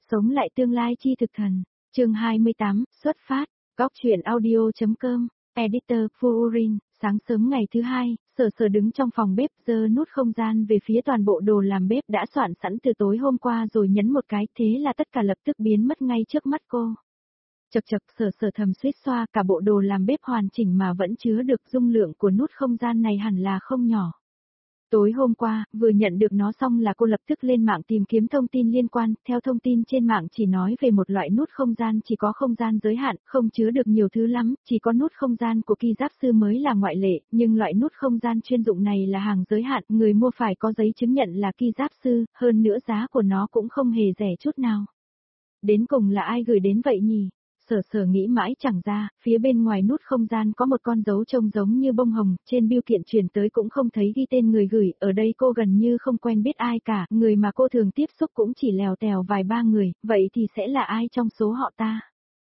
Sống lại tương lai chi thực thần. Chương 28, xuất phát. Góc truyện audio.com. Editor Furin. Sáng sớm ngày thứ hai, Sở Sở đứng trong phòng bếp giơ nút không gian về phía toàn bộ đồ làm bếp đã soạn sẵn từ tối hôm qua rồi nhấn một cái, thế là tất cả lập tức biến mất ngay trước mắt cô. Chật chật, Sở Sở thầm suýt xoa, cả bộ đồ làm bếp hoàn chỉnh mà vẫn chứa được dung lượng của nút không gian này hẳn là không nhỏ. Tối hôm qua, vừa nhận được nó xong là cô lập tức lên mạng tìm kiếm thông tin liên quan, theo thông tin trên mạng chỉ nói về một loại nút không gian chỉ có không gian giới hạn, không chứa được nhiều thứ lắm, chỉ có nút không gian của Ki Giáp Sư mới là ngoại lệ, nhưng loại nút không gian chuyên dụng này là hàng giới hạn, người mua phải có giấy chứng nhận là Ki Giáp Sư, hơn nữa giá của nó cũng không hề rẻ chút nào. Đến cùng là ai gửi đến vậy nhỉ? Sở Sở nghĩ mãi chẳng ra, phía bên ngoài nút không gian có một con dấu trông giống như bông hồng, trên bưu kiện chuyển tới cũng không thấy ghi tên người gửi, ở đây cô gần như không quen biết ai cả, người mà cô thường tiếp xúc cũng chỉ lèo tèo vài ba người, vậy thì sẽ là ai trong số họ ta?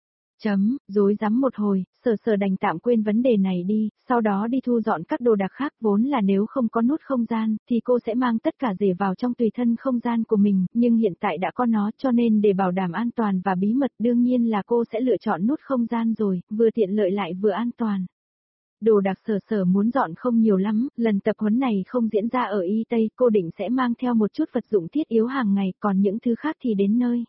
Rối rắm một hồi, Sở Sở đành tạm quên vấn đề này đi, sau đó đi thu dọn các đồ đạc khác, vốn là nếu không có nút không gian, thì cô sẽ mang tất cả rể vào trong tùy thân không gian của mình, nhưng hiện tại đã có nó cho nên để bảo đảm an toàn và bí mật đương nhiên là cô sẽ lựa chọn nút không gian rồi, vừa tiện lợi lại vừa an toàn. Đồ đạc Sở Sở muốn dọn không nhiều lắm, lần tập huấn này không diễn ra ở Y Tây, cô định sẽ mang theo một chút vật dụng thiết yếu hàng ngày, còn những thứ khác thì đến nơi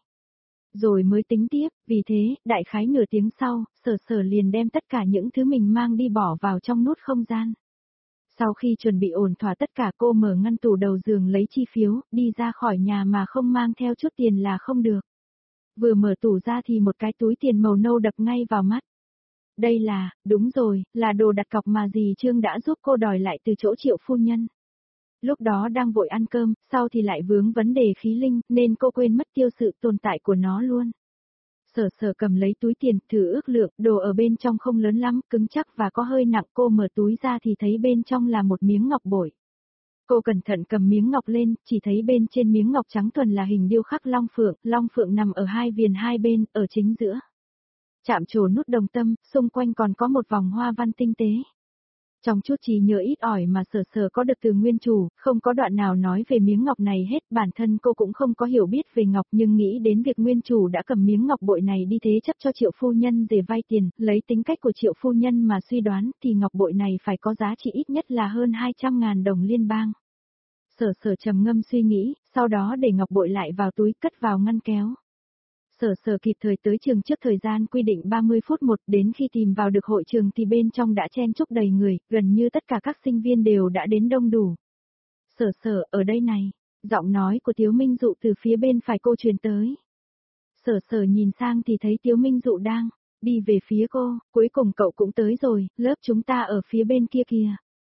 rồi mới tính tiếp, vì thế, đại khái nửa tiếng sau, Sở Sở liền đem tất cả những thứ mình mang đi bỏ vào trong nút không gian. Sau khi chuẩn bị ổn thỏa tất cả cô mở ngăn tủ đầu giường lấy chi phiếu, đi ra khỏi nhà mà không mang theo chút tiền là không được. Vừa mở tủ ra thì một cái túi tiền màu nâu đập ngay vào mắt. Đây là, đúng rồi, là đồ đặt cọc mà dì Trương đã giúp cô đòi lại từ chỗ Triệu phu nhân. Lúc đó đang vội ăn cơm, sau thì lại vướng vấn đề khí linh, nên cô quên mất tiêu sự tồn tại của nó luôn. Sở Sở cầm lấy túi tiền, thử ước lượng, đồ ở bên trong không lớn lắm, cứng chắc và có hơi nặng, cô mở túi ra thì thấy bên trong là một miếng ngọc bội. Cô cẩn thận cầm miếng ngọc lên, chỉ thấy bên trên miếng ngọc trắng thuần là hình điêu khắc long phượng nằm ở hai viền hai bên, ở chính giữa. Chạm trổ nút đồng tâm, xung quanh còn có một vòng hoa văn tinh tế. Trong chút trí nhớ ít ỏi mà Sở Sở có được từ nguyên chủ, không có đoạn nào nói về miếng ngọc này hết, bản thân cô cũng không có hiểu biết về ngọc nhưng nghĩ đến việc nguyên chủ đã cầm miếng ngọc bội này đi thế chấp cho Triệu phu nhân để vay tiền, lấy tính cách của Triệu phu nhân mà suy đoán thì ngọc bội này phải có giá trị ít nhất là hơn 200.000 đồng liên bang. Sở Sở trầm ngâm suy nghĩ, sau đó để ngọc bội lại vào túi cất vào ngăn kéo. Sở Sở kịp thời tới trường trước thời gian quy định 30 phút một, đến khi tìm vào được hội trường thì bên trong đã chen chúc đầy người, gần như tất cả các sinh viên đều đã đến đông đủ. Sở Sở, ở đây này, giọng nói của Tiếu Minh Dụ từ phía bên phải cô truyền tới. Sở Sở nhìn sang thì thấy Tiếu Minh Dụ đang đi về phía cô, cuối cùng cậu cũng tới rồi, lớp chúng ta ở phía bên kia kìa.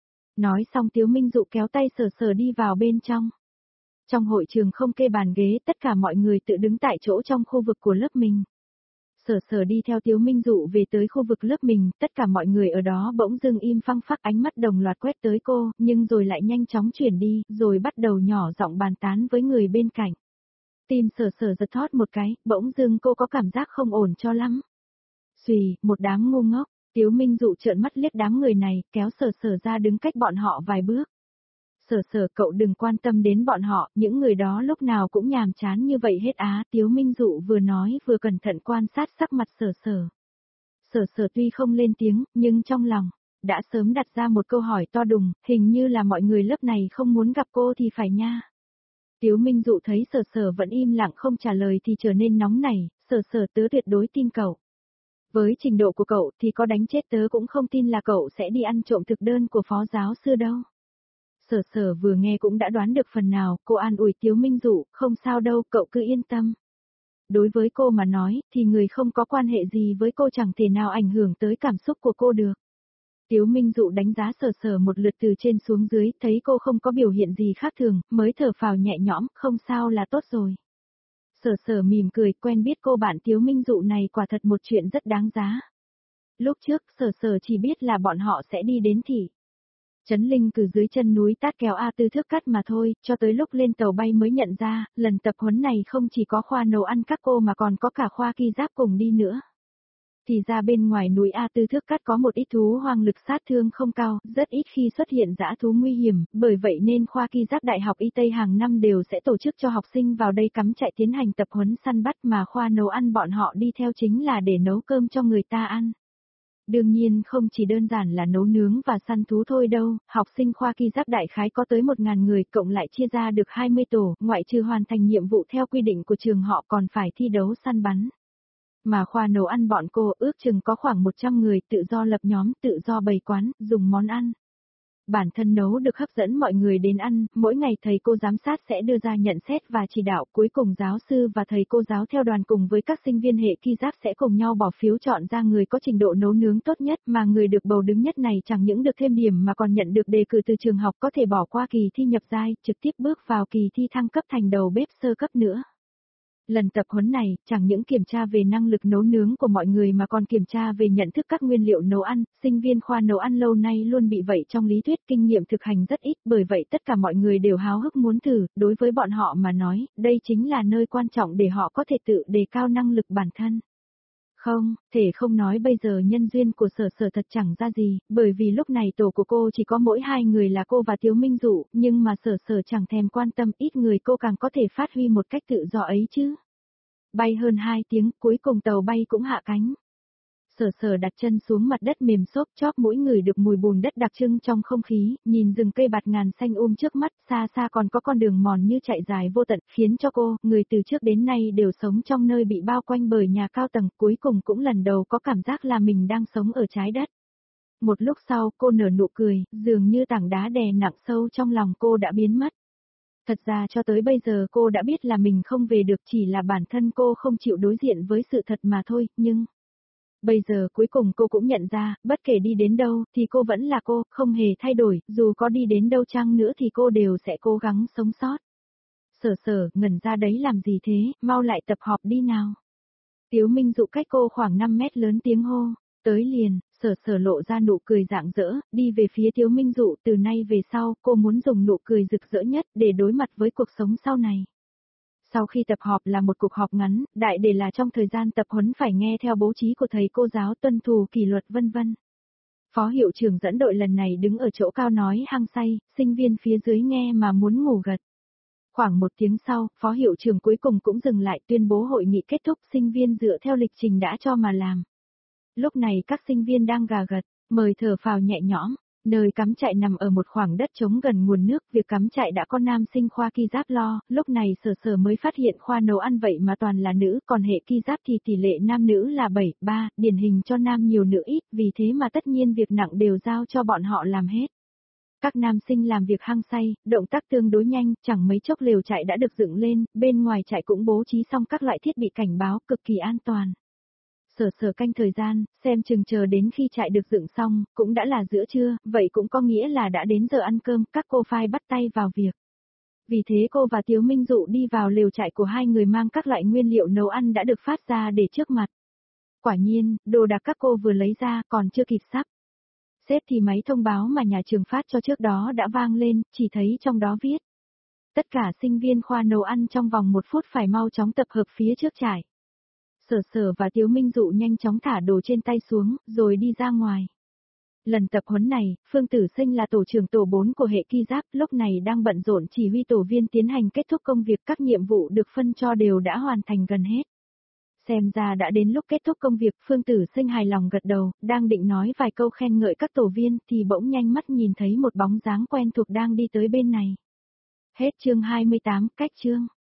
Nói xong Tiếu Minh Dụ kéo tay Sở Sở đi vào bên trong. Trong hội trường không kê bàn ghế, tất cả mọi người tự đứng tại chỗ trong khu vực của lớp mình. Sở Sở đi theo Tiếu Minh Dụ về tới khu vực lớp mình, tất cả mọi người ở đó bỗng dưng im phăng phắc, ánh mắt đồng loạt quét tới cô, nhưng rồi lại nhanh chóng chuyển đi, rồi bắt đầu nhỏ giọng bàn tán với người bên cạnh. Tim Sở Sở giật thót một cái, bỗng dưng cô có cảm giác không ổn cho lắm. Xùy, một đám ngu ngốc. Tiếu Minh Dụ trợn mắt liếc đám người này, kéo Sở Sở ra đứng cách bọn họ vài bước. Sở Sở, cậu đừng quan tâm đến bọn họ, những người đó lúc nào cũng nhàm chán như vậy hết á. Tiếu Minh Dụ vừa nói vừa cẩn thận quan sát sắc mặt Sở Sở. Sở Sở tuy không lên tiếng, nhưng trong lòng đã sớm đặt ra một câu hỏi to đùng, hình như là mọi người lớp này không muốn gặp cô thì phải nha. Tiếu Minh Dụ thấy Sở Sở vẫn im lặng không trả lời thì trở nên nóng nảy. Sở Sở, tớ tuyệt đối tin cậu. Với trình độ của cậu thì có đánh chết tớ cũng không tin là cậu sẽ đi ăn trộm thực đơn của phó giáo sư đâu. Sở Sở vừa nghe cũng đã đoán được phần nào, cô an ủi Tiếu Minh Dụ, không sao đâu, cậu cứ yên tâm. Đối với cô mà nói, thì người không có quan hệ gì với cô chẳng thể nào ảnh hưởng tới cảm xúc của cô được. Tiếu Minh Dụ đánh giá Sở Sở một lượt từ trên xuống dưới, thấy cô không có biểu hiện gì khác thường, mới thở phào nhẹ nhõm, không sao là tốt rồi. Sở Sở mỉm cười, quen biết cô bạn Tiếu Minh Dụ này quả thật một chuyện rất đáng giá. Lúc trước, Sở Sở chỉ biết là bọn họ sẽ đi đến thị Trấn Linh từ dưới chân núi Tát kéo A4 thước cắt mà thôi, cho tới lúc lên tàu bay mới nhận ra, lần tập huấn này không chỉ có khoa nấu ăn các cô mà còn có cả khoa Ki Giáp cùng đi nữa. Thì ra bên ngoài núi A Tư Thước Cát có một ít thú hoang lực sát thương không cao, rất ít khi xuất hiện dã thú nguy hiểm, bởi vậy nên khoa ki giác Đại học Y Tây hàng năm đều sẽ tổ chức cho học sinh vào đây cắm trại tiến hành tập huấn săn bắt mà khoa nấu ăn bọn họ đi theo chính là để nấu cơm cho người ta ăn. Đương nhiên không chỉ đơn giản là nấu nướng và săn thú thôi đâu, học sinh khoa ki giác đại khái có tới 1.000 người cộng lại chia ra được 20 tổ, ngoại trừ hoàn thành nhiệm vụ theo quy định của trường họ còn phải thi đấu săn bắn. Mà khoa nấu ăn bọn cô ước chừng có khoảng 100 người tự do lập nhóm, tự do bày quán, dùng món ăn. Bản thân nấu được hấp dẫn mọi người đến ăn, mỗi ngày thầy cô giám sát sẽ đưa ra nhận xét và chỉ đạo, cuối cùng giáo sư và thầy cô giáo theo đoàn cùng với các sinh viên hệ ki giác sẽ cùng nhau bỏ phiếu chọn ra người có trình độ nấu nướng tốt nhất, mà người được bầu đứng nhất này chẳng những được thêm điểm mà còn nhận được đề cử từ trường học, có thể bỏ qua kỳ thi nhập giai, trực tiếp bước vào kỳ thi thăng cấp thành đầu bếp sơ cấp nữa. Lần tập huấn này, chẳng những kiểm tra về năng lực nấu nướng của mọi người mà còn kiểm tra về nhận thức các nguyên liệu nấu ăn, sinh viên khoa nấu ăn lâu nay luôn bị vậy trong lý thuyết, kinh nghiệm thực hành rất ít, bởi vậy tất cả mọi người đều háo hức muốn thử, đối với bọn họ mà nói, đây chính là nơi quan trọng để họ có thể tự đề cao năng lực bản thân. Không, thể không nói bây giờ nhân duyên của sở sở thật chẳng ra gì, bởi vì lúc này tổ của cô chỉ có mỗi 2 người là cô và Tiếu Minh Dụ, nhưng mà sở sở chẳng thèm quan tâm, ít người cô càng có thể phát huy một cách tự do ấy chứ. Bay hơn 2 tiếng, cuối cùng tàu bay cũng hạ cánh. Sở sở đặt chân xuống mặt đất mềm xốp, chóp mũi người được mùi bùn đất đặc trưng trong không khí, nhìn rừng cây bạt ngàn xanh trước mắt, xa xa còn có con đường mòn như chạy dài vô tận, khiến cho cô, người từ trước đến nay đều sống trong nơi bị bao quanh bởi nhà cao tầng, cuối cùng cũng lần đầu có cảm giác là mình đang sống ở trái đất. Một lúc sau, cô nở nụ cười, dường như tảng đá đè nặng sâu trong lòng cô đã biến mất. Thật ra cho tới bây giờ cô đã biết là mình không về được, chỉ là bản thân cô không chịu đối diện với sự thật mà thôi, nhưng... Bây giờ cuối cùng cô cũng nhận ra, bất kể đi đến đâu thì cô vẫn là cô, không hề thay đổi, dù có đi đến đâu chăng nữa thì cô đều sẽ cố gắng sống sót. Sở sở, ngẩn ra đấy làm gì thế, mau lại tập họp đi nào. Tiếu Minh Dụ cách cô khoảng 5 mét lớn tiếng hô, tới liền, sở sở lộ ra nụ cười rạng rỡ, đi về phía Tiếu Minh Dụ, từ nay về sau, cô muốn dùng nụ cười rực rỡ nhất để đối mặt với cuộc sống sau này. Sau khi tập họp là một cuộc họp ngắn, đại để là trong thời gian tập huấn phải nghe theo bố trí của thầy cô giáo, tuân thủ kỷ luật vân vân. Phó hiệu trưởng dẫn đội lần này đứng ở chỗ cao nói hăng say, sinh viên phía dưới nghe mà muốn ngủ gật. Khoảng 1 tiếng sau, phó hiệu trưởng cuối cùng cũng dừng lại, tuyên bố hội nghị kết thúc, sinh viên dựa theo lịch trình đã cho mà làm. Lúc này các sinh viên đang gà gật, mời thở phào nhẹ nhõm. Nơi cắm trại nằm ở một khoảng đất trống gần nguồn nước, việc cắm trại đã có nam sinh khoa ki giáp lo, lúc này sở sở mới phát hiện khoa nấu ăn vậy mà toàn là nữ, còn hệ ki giáp thì tỷ lệ nam nữ là 7-3, điển hình cho nam nhiều nữ ít, vì thế mà tất nhiên việc nặng đều giao cho bọn họ làm hết. Các nam sinh làm việc hăng say, động tác tương đối nhanh, chẳng mấy chốc lều trại đã được dựng lên, bên ngoài trại cũng bố trí xong các loại thiết bị cảnh báo, cực kỳ an toàn. Sở sở canh thời gian, xem chừng chờ đến khi trại được dựng xong, cũng đã là giữa trưa, vậy cũng có nghĩa là đã đến giờ ăn cơm, các cô phai bắt tay vào việc. Vì thế cô và Tiếu Minh Dụ đi vào lều trại của hai người mang các loại nguyên liệu nấu ăn đã được phát ra để trước mặt. Quả nhiên, đồ đạc các cô vừa lấy ra còn chưa kịp sắp xếp thì máy thông báo mà nhà trường phát cho trước đó đã vang lên, chỉ thấy trong đó viết. Tất cả sinh viên khoa nấu ăn trong vòng 1 phút phải mau chóng tập hợp phía trước trại. Sở sở và Tiếu Minh Dụ nhanh chóng thả đồ trên tay xuống, rồi đi ra ngoài. Lần tập huấn này, Phương Tử Sinh là tổ trưởng tổ 4 của hệ ki giáp, lúc này đang bận rộn chỉ huy tổ viên tiến hành kết thúc công việc, các nhiệm vụ được phân cho đều đã hoàn thành gần hết. Xem ra đã đến lúc kết thúc công việc, Phương Tử Sinh hài lòng gật đầu, đang định nói vài câu khen ngợi các tổ viên thì bỗng nhanh mắt nhìn thấy một bóng dáng quen thuộc đang đi tới bên này. Hết chương 28, cách chương.